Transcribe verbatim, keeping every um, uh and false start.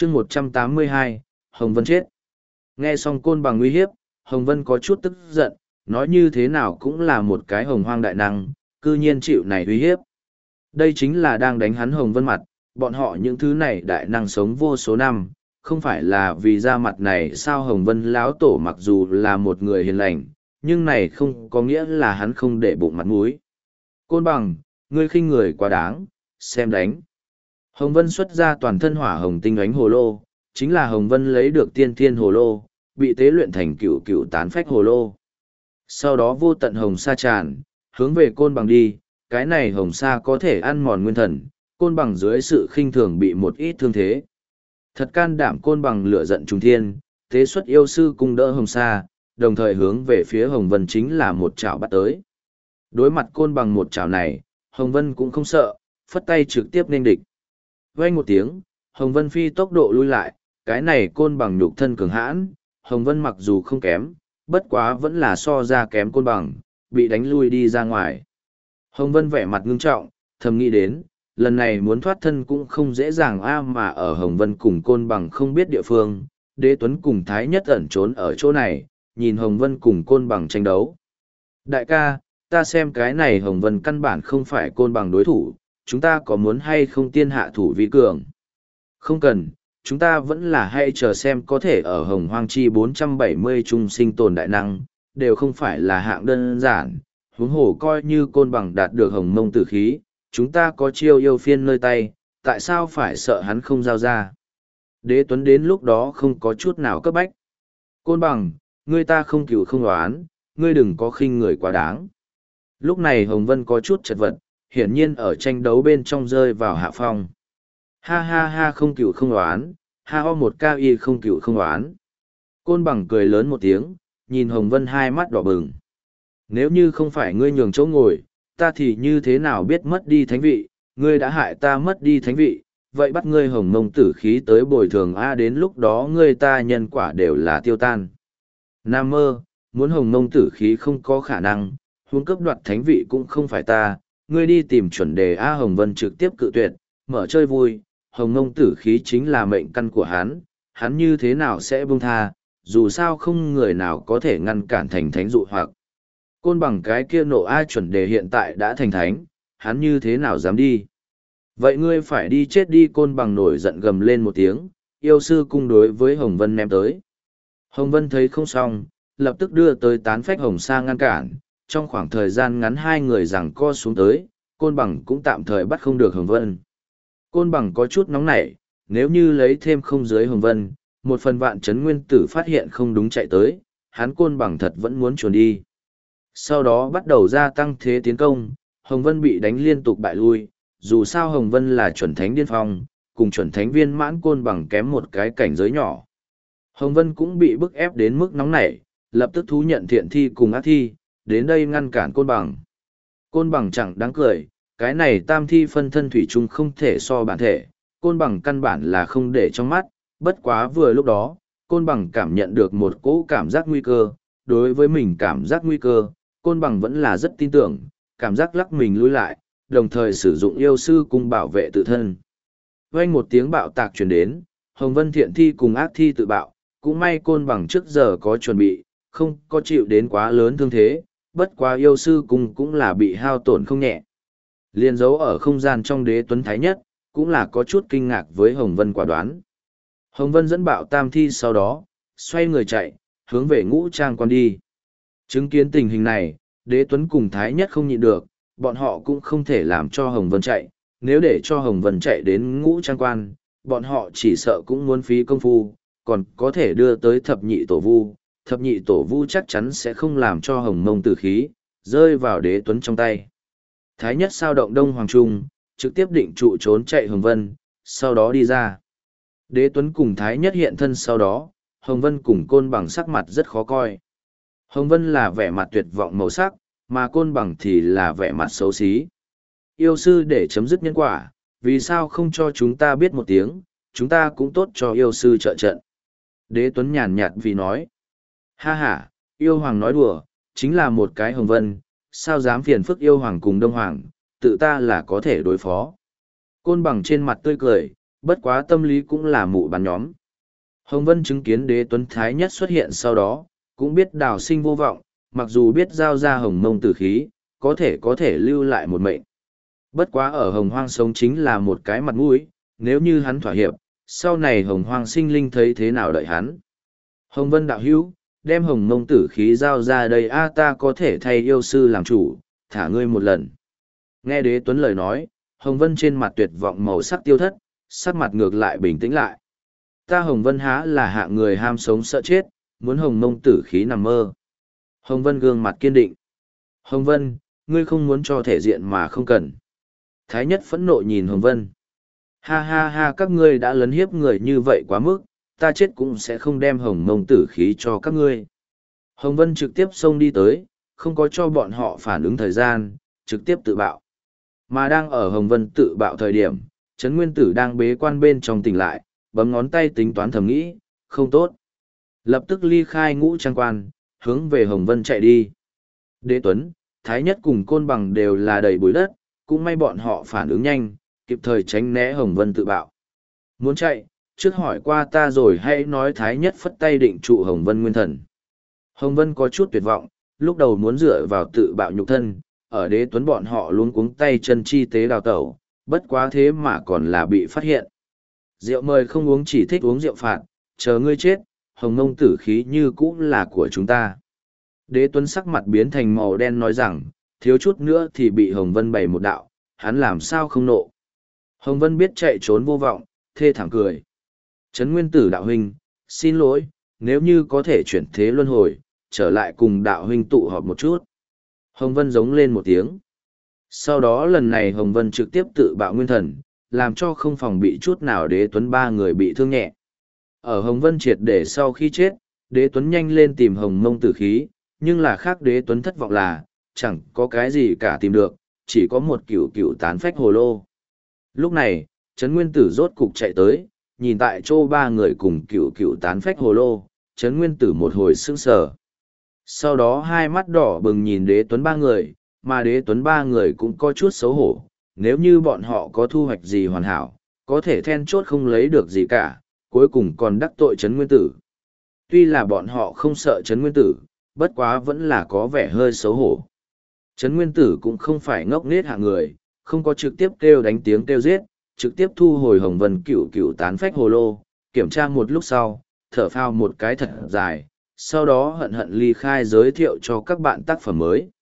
chương một trăm tám mươi hai, Hồng Vân chết. Nghe xong côn bằng uy hiếp, Hồng Vân có chút tức giận, nói như thế nào cũng là một cái hồng hoang đại năng, cư nhiên chịu này uy hiếp. Đây chính là đang đánh hắn Hồng Vân mặt, bọn họ những thứ này đại năng sống vô số năm, không phải là vì da mặt này sao. Hồng Vân lão tổ mặc dù là một người hiền lành, nhưng này không có nghĩa là hắn không để bụng mặt mũi. Côn bằng, ngươi khinh người quá đáng, xem đánh. Hồng Vân xuất ra toàn thân hỏa hồng tinh ánh hồ lô, chính là Hồng Vân lấy được tiên thiên hồ lô, bị tế luyện thành cựu cựu tán phách hồ lô. Sau đó vô tận hồng sa tràn, hướng về côn bằng đi, cái này hồng sa có thể ăn mòn nguyên thần, côn bằng dưới sự khinh thường bị một ít thương thế. Thật can đảm côn bằng lửa giận trùng thiên, tế xuất yêu sư cung đỡ hồng sa, đồng thời hướng về phía Hồng Vân chính là một chảo bắt tới. Đối mặt côn bằng một chảo này, Hồng Vân cũng không sợ, phất tay trực tiếp nên địch. Vang một tiếng, Hồng Vân phi tốc độ lui lại, cái này côn bằng nhục thân cường hãn, Hồng Vân mặc dù không kém, bất quá vẫn là so ra kém côn bằng, bị đánh lui đi ra ngoài. Hồng Vân vẻ mặt ngưng trọng, thầm nghĩ đến, lần này muốn thoát thân cũng không dễ dàng a mà ở Hồng Vân cùng côn bằng không biết địa phương, Đế Tuấn cùng Thái Nhất ẩn trốn ở chỗ này, nhìn Hồng Vân cùng côn bằng tranh đấu. Đại ca, ta xem cái này Hồng Vân căn bản không phải côn bằng đối thủ, chúng ta có muốn hay không tiên hạ thủ vi cường? Không cần, chúng ta vẫn là hay chờ xem có thể ở Hồng Hoang Chi bốn trăm bảy mươi trung sinh tồn đại năng, đều không phải là hạng đơn giản, huống hồ coi như côn bằng đạt được Hồng Mông tử khí, chúng ta có chiêu yêu phiên nơi tay, tại sao phải sợ hắn không giao ra? Đế Tuấn đến lúc đó không có chút nào cấp bách. Côn bằng, ngươi ta không cừu không oán, ngươi đừng có khinh người quá đáng. Lúc này Hồng Vân có chút chật vật, hiển nhiên ở tranh đấu bên trong rơi vào hạ phong. Ha ha ha không cừu không oán, ha ho một cao y không cừu không oán. Côn bằng cười lớn một tiếng, nhìn Hồng Vân hai mắt đỏ bừng. Nếu như không phải ngươi nhường chỗ ngồi, ta thì như thế nào biết mất đi thánh vị, ngươi đã hại ta mất đi thánh vị, vậy bắt ngươi Hồng Mông tử khí tới bồi thường a đến lúc đó ngươi ta nhân quả đều là tiêu tan. Nam mơ, muốn Hồng Mông tử khí không có khả năng, huống cấp đoạt thánh vị cũng không phải ta, ngươi đi tìm chuẩn đề a. Hồng Vân trực tiếp cự tuyệt, mở chơi vui, Hồng Mông tử khí chính là mệnh căn của hắn, hắn như thế nào sẽ buông tha, dù sao không người nào có thể ngăn cản thành thánh dụ hoặc. Côn bằng cái kia nộ ai chuẩn đề hiện tại đã thành thánh, hắn như thế nào dám đi. Vậy ngươi phải đi chết đi. Côn bằng nổi giận gầm lên một tiếng, yêu sư cung đối với Hồng Vân ném tới. Hồng Vân thấy không xong, lập tức đưa tới tán phách hồng sa ngăn cản, trong khoảng thời gian ngắn hai người giằng co xuống tới, côn bằng cũng tạm thời bắt không được Hồng Vân. Côn bằng có chút nóng nảy, nếu như lấy thêm không dưới Hồng Vân, một phần vạn chấn nguyên tử phát hiện không đúng chạy tới, hắn côn bằng thật vẫn muốn chuồn đi. Sau đó bắt đầu gia tăng thế tiến công, Hồng Vân bị đánh liên tục bại lui, dù sao Hồng Vân là chuẩn thánh điên phong, cùng chuẩn thánh viên mãn côn bằng kém một cái cảnh giới nhỏ. Hồng Vân cũng bị bức ép đến mức nóng nảy, lập tức thú nhận thiện thi cùng ác thi, đến đây ngăn cản côn bằng. Côn bằng chẳng đáng cười, cái này tam thi phân thân thủy chung không thể so bản thể, côn bằng căn bản là không để trong mắt, bất quá vừa lúc đó, côn bằng cảm nhận được một cỗ cảm giác nguy cơ, đối với mình cảm giác nguy cơ, côn bằng vẫn là rất tin tưởng, cảm giác lắc mình lui lại, đồng thời sử dụng yêu sư cung bảo vệ tự thân. Vang một tiếng bạo tạc truyền đến, Hồng Vân thiện thi cùng ác thi tự bạo, cũng may côn bằng trước giờ có chuẩn bị, không có chịu đến quá lớn thương thế, bất quá yêu sư cung cũng là bị hao tổn không nhẹ. Liên dấu ở không gian trong Đế Tuấn Thái Nhất, cũng là có chút kinh ngạc với Hồng Vân quả đoán. Hồng Vân dẫn bạo tam thi sau đó, xoay người chạy, hướng về ngũ trang quan đi. Chứng kiến tình hình này, Đế Tuấn cùng Thái Nhất không nhịn được, bọn họ cũng không thể làm cho Hồng Vân chạy, nếu để cho Hồng Vân chạy đến ngũ trang quan, bọn họ chỉ sợ cũng muốn phí công phu, còn có thể đưa tới thập nhị tổ vu, thập nhị tổ vu chắc chắn sẽ không làm cho Hồng Mông tử khí rơi vào Đế Tuấn trong tay. Thái Nhất sao động Đông Hoàng Trung, trực tiếp định trụ trốn chạy Hồng Vân, sau đó đi ra. Đế Tuấn cùng Thái Nhất hiện thân sau đó, Hồng Vân cùng côn bằng sắc mặt rất khó coi. Hồng Vân là vẻ mặt tuyệt vọng màu sắc, mà côn bằng thì là vẻ mặt xấu xí. Yêu sư để chấm dứt nhân quả, vì sao không cho chúng ta biết một tiếng, chúng ta cũng tốt cho yêu sư trợ trận. Đế Tuấn nhàn nhạt vì nói. Ha ha, yêu hoàng nói đùa, chính là một cái Hồng Vân, sao dám phiền phức yêu hoàng cùng đông hoàng, tự ta là có thể đối phó. Côn bằng trên mặt tươi cười, bất quá tâm lý cũng là mụ bán nhóm. Hồng Vân chứng kiến đế tuấn thái nhất xuất hiện sau đó, cũng biết đào sinh vô vọng, mặc dù biết giao ra hồng mông tử khí, có thể có thể lưu lại một mệnh. Bất quá ở hồng hoang sống chính là một cái mặt mũi, nếu như hắn thỏa hiệp, sau này hồng hoang sinh linh thấy thế nào đợi hắn. Hồng Vân đạo hữu, đem hồng mông tử khí giao ra đây a ta có thể thay yêu sư làm chủ, thả ngươi một lần. Nghe đế tuấn lời nói, Hồng Vân trên mặt tuyệt vọng màu sắc tiêu thất, sắc mặt ngược lại bình tĩnh lại. Ta Hồng Vân há là hạ người ham sống sợ chết, muốn hồng mông tử khí nằm mơ. Hồng Vân gương mặt kiên định. Hồng Vân, ngươi không muốn cho thể diện mà không cần. Thái nhất phẫn nộ nhìn Hồng Vân. Ha ha ha, các ngươi đã lấn hiếp người như vậy quá mức, ta chết cũng sẽ không đem hồng mông tử khí cho các ngươi. Hồng Vân trực tiếp xông đi tới, không có cho bọn họ phản ứng thời gian, trực tiếp tự bạo. Mà đang ở Hồng Vân tự bạo thời điểm, Trấn Nguyên Tử đang bế quan bên trong tỉnh lại, bấm ngón tay tính toán thầm nghĩ, không tốt. Lập tức ly khai ngũ trang quan, hướng về Hồng Vân chạy đi. Đế Tuấn, Thái Nhất cùng Côn Bằng đều là đầy bụi đất, cũng may bọn họ phản ứng nhanh, kịp thời tránh né Hồng Vân tự bạo. Muốn chạy, trước hỏi qua ta rồi hãy nói. Thái Nhất phất tay định trụ Hồng Vân nguyên thần. Hồng Vân có chút tuyệt vọng, lúc đầu muốn dựa vào tự bạo nhục thân, ở Đế Tuấn bọn họ luôn cuống tay chân chi tế đào tẩu, bất quá thế mà còn là bị phát hiện. Rượu mời không uống, chỉ thích uống rượu phạt, chờ ngươi chết, hồng mông tử khí như cũ là của chúng ta. Đế Tuấn sắc mặt biến thành màu đen nói rằng, thiếu chút nữa thì bị Hồng Vân bày một đạo, hắn làm sao không nộ. Hồng Vân biết chạy trốn vô vọng, thê thảm cười. Trấn Nguyên Tử đạo huynh, xin lỗi, nếu như có thể chuyển thế luân hồi, trở lại cùng đạo huynh tụ họp một chút. Hồng Vân giống lên một tiếng. Sau đó lần này Hồng Vân trực tiếp tự bạo nguyên thần, làm cho không phòng bị chút nào Đế Tuấn ba người bị thương nhẹ. Ở Hồng Vân triệt để sau khi chết, Đế Tuấn nhanh lên tìm Hồng Mông tử khí, nhưng là khác Đế Tuấn thất vọng là, chẳng có cái gì cả tìm được, chỉ có một cửu cửu tán phách hồ lô. Lúc này, Trấn Nguyên Tử rốt cục chạy tới, nhìn tại chỗ ba người cùng cửu cửu tán phách hồ lô, Trấn Nguyên Tử một hồi sững sờ. Sau đó hai mắt đỏ bừng nhìn Đế Tuấn ba người, mà Đế Tuấn ba người cũng có chút xấu hổ, nếu như bọn họ có thu hoạch gì hoàn hảo, có thể then chốt không lấy được gì cả, cuối cùng còn đắc tội Trấn Nguyên Tử. Tuy là bọn họ không sợ Trấn Nguyên Tử, bất quá vẫn là có vẻ hơi xấu hổ. Trấn Nguyên Tử cũng không phải ngốc nghếch hạng người, không có trực tiếp kêu đánh tiếng kêu giết, trực tiếp thu hồi Hồng Vân cửu cửu tán phách hồ lô, kiểm tra một lúc sau, thở phào một cái thật dài, sau đó hận hận ly khai giới thiệu cho các bạn tác phẩm mới.